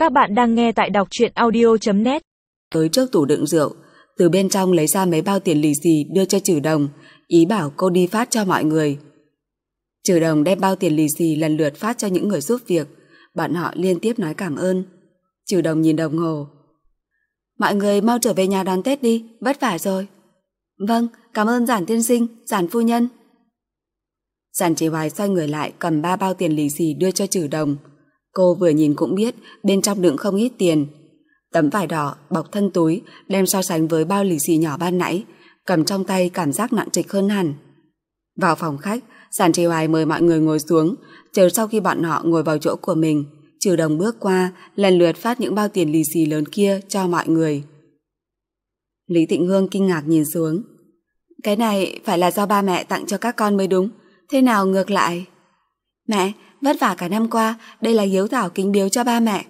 Các bạn đang nghe tại đọc truyện audio.net. Tới trước tủ đựng rượu, từ bên trong lấy ra mấy bao tiền lì xì đưa cho Trừ Đồng, ý bảo cô đi phát cho mọi người. Trừ Đồng đem bao tiền lì xì lần lượt phát cho những người giúp việc, bọn họ liên tiếp nói cảm ơn. Trừ Đồng nhìn đồng hồ. Mọi người mau trở về nhà đón Tết đi, vất vả rồi. Vâng, cảm ơn Giản tiên sinh, Giản phu nhân. Giản Chỉ Hoài xoay người lại cầm 3 bao tiền lì xì đưa cho Trừ Đồng. Cô vừa nhìn cũng biết bên trong đựng không ít tiền. Tấm vải đỏ bọc thân túi đem so sánh với bao lì xì nhỏ ban nãy, cầm trong tay cảm giác nặng trịch hơn hẳn. Vào phòng khách, Giản Chỉ Hoài mời mọi người ngồi xuống, chờ sau khi bọn họ ngồi vào chỗ của mình, Trừ Đồng bước qua lần lượt phát những bao tiền lì xì lớn kia cho mọi người. Lý Tịnh Hương kinh ngạc nhìn xuống. Cái này phải là do ba mẹ tặng cho các con mới đúng, thế nào ngược lại? Mẹ, vất vả cả năm qua, đây là hiếu thảo kính biếu cho ba mẹ.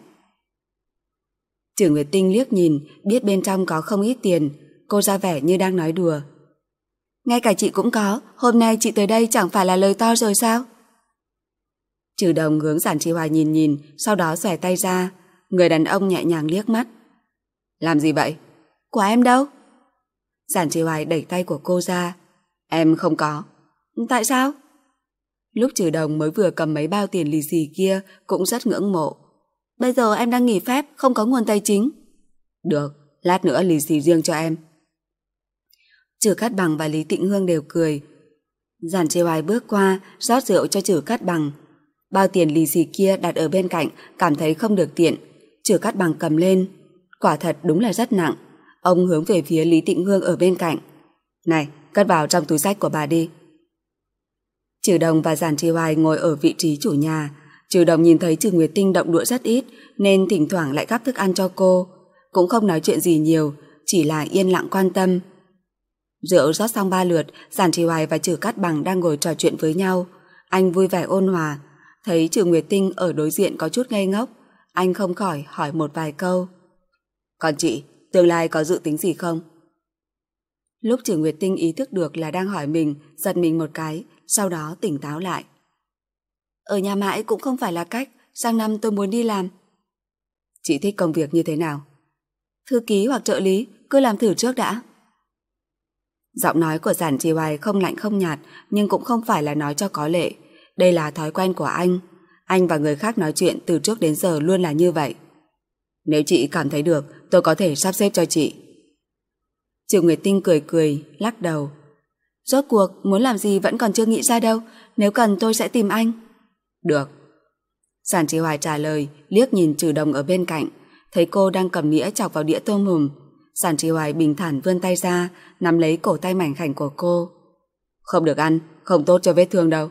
Trử Nguyệt Tinh liếc nhìn, biết bên trong có không ít tiền, cô ra vẻ như đang nói đùa. Ngay cả chị cũng có, hôm nay chị tới đây chẳng phải là lời to rồi sao? Trừ Đồng hướng Giản Chỉ Hoài nhìn nhìn, sau đó xòe tay ra, người đàn ông nhẹ nhàng liếc mắt. Làm gì vậy? Của em đâu? Giản Chỉ Hoài đẩy tay của cô ra. Em không có. Tại sao? Lúc Trừ Đồng mới vừa cầm mấy bao tiền lì xì kia cũng rất ngưỡng mộ. Bây giờ em đang nghỉ phép, không có nguồn tài chính. Được, lát nữa lì xì riêng cho em. Trừ Cát Bằng và Lý Tịnh Hương đều cười. Giản Chỉ Hoài bước qua, rót rượu cho Trừ Cát Bằng. Bao tiền lì xì kia đặt ở bên cạnh, cảm thấy không được tiện. Trừ Cát Bằng cầm lên. Quả thật đúng là rất nặng. Ông hướng về phía Lý Tịnh Hương ở bên cạnh. Này, cất vào trong túi xách của bà đi. Trừ Đồng và Giản Chỉ Hoài ngồi ở vị trí chủ nhà. Trừ Đồng nhìn thấy Trừ Nguyệt Tinh động đũa rất ít, nên thỉnh thoảng lại gắp thức ăn cho cô. Cũng không nói chuyện gì nhiều, chỉ là yên lặng quan tâm. Rượu rót xong 3 lượt, Giản Chỉ Hoài và Trừ Cát Bằng đang ngồi trò chuyện với nhau. Anh vui vẻ ôn hòa. Thấy Trừ Nguyệt Tinh ở đối diện có chút ngây ngốc, anh không khỏi hỏi một vài câu. Còn chị, tương lai có dự tính gì không? Lúc Trừ Nguyệt Tinh ý thức được là đang hỏi mình, giật mình một cái, sau đó tỉnh táo lại. Ở nhà mãi cũng không phải là cách, sang năm tôi muốn đi làm. Chị thích công việc như thế nào? Thư ký hoặc trợ lý, cứ làm thử trước đã. Giọng nói của Giản Chỉ Hoài không lạnh không nhạt, nhưng cũng không phải là nói cho có lệ. Đây là thói quen của anh. Anh và người khác nói chuyện từ trước đến giờ luôn là như vậy. Nếu chị cảm thấy được, tôi có thể sắp xếp cho chị. Trừ Nguyệt Tinh cười cười, lắc đầu. Rốt cuộc muốn làm gì vẫn còn chưa nghĩ ra đâu, nếu cần tôi sẽ tìm anh. Được. Giản Chỉ Hoài trả lời, liếc nhìn Trừ Đồng ở bên cạnh, thấy cô đang cầm nĩa chọc vào đĩa tôm hùm. Giản Chỉ Hoài bình thản vươn tay ra, nắm lấy cổ tay mảnh khảnh của cô. Không được ăn, không tốt cho vết thương đâu.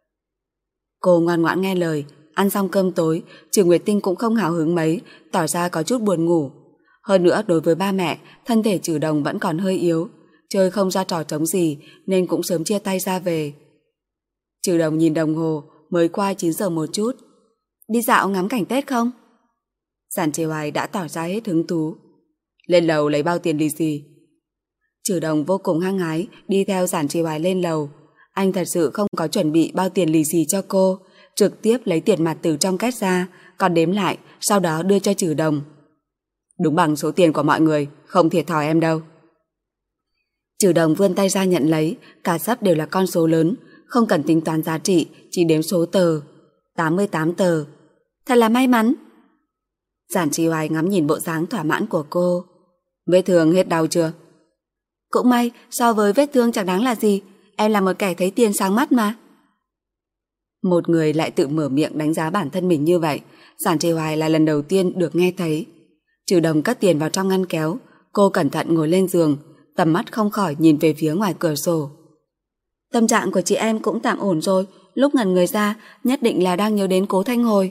Cô ngoan ngoãn nghe lời. Ăn xong cơm tối, Trừ Nguyệt Tinh cũng không hào hứng mấy, tỏ ra có chút buồn ngủ. Hơn nữa đối với ba mẹ, thân thể Trừ Đồng vẫn còn hơi yếu, chơi không ra trò trống gì nên cũng sớm chia tay ra về. Trừ Đồng nhìn đồng hồ, mới qua 9 giờ một chút. Đi dạo ngắm cảnh Tết không? Giản Chỉ Hoài đã tỏ ra hết hứng thú. Lên lầu lấy bao tiền lì xì. Trừ Đồng vô cùng hăng hái đi theo Giản Chỉ Hoài lên lầu. Anh thật sự không có chuẩn bị bao tiền lì xì cho cô, trực tiếp lấy tiền mặt từ trong két ra, còn đếm lại, sau đó đưa cho Trừ Đồng. Đúng bằng số tiền của mọi người, không thiệt thòi em đâu. Trừ Đồng vươn tay ra nhận lấy, cả sắp đều là con số lớn, không cần tính toán giá trị, chỉ đếm số tờ. 88 tờ. Thật là may mắn. Giản Chỉ Hoài ngắm nhìn bộ dáng thỏa mãn của cô. Vết thương hết đau chưa? Cũng may, so với vết thương chẳng đáng là gì, em là một kẻ thấy tiền sáng mắt mà. Một người lại tự mở miệng đánh giá bản thân mình như vậy, Giản Chỉ Hoài là lần đầu tiên được nghe thấy. Trừ Đồng cất tiền vào trong ngăn kéo, cô cẩn thận ngồi lên giường, tầm mắt không khỏi nhìn về phía ngoài cửa sổ. Tâm trạng của chị em cũng tạm ổn rồi, lúc ngẩn người ra nhất định là đang nhớ đến Cố Thanh Hồi.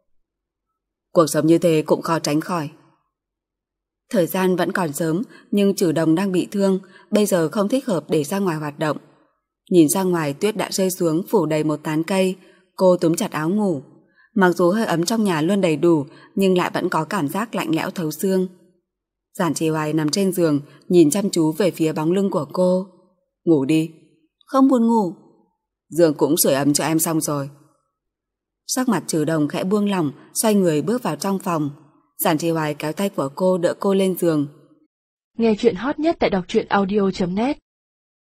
Cuộc sống như thế cũng khó tránh khỏi. Thời gian vẫn còn sớm, nhưng Trừ Đồng đang bị thương, bây giờ không thích hợp để ra ngoài hoạt động. Nhìn ra ngoài tuyết đã rơi xuống phủ đầy một tán cây, cô túm chặt áo ngủ. Mặc dù hơi ấm trong nhà luôn đầy đủ, nhưng lại vẫn có cảm giác lạnh lẽo thấu xương. Giản Chỉ Hoài nằm trên giường, nhìn chăm chú về phía bóng lưng của cô. Ngủ đi. Không buồn ngủ. Giường cũng sưởi ấm cho em xong rồi. Sắc mặt Trừ Đồng khẽ buông lỏng, xoay người bước vào trong phòng. Giản Trì Hoài kéo tay của cô đỡ cô lên giường. Nghe chuyện hot nhất tại đọc truyện audio.net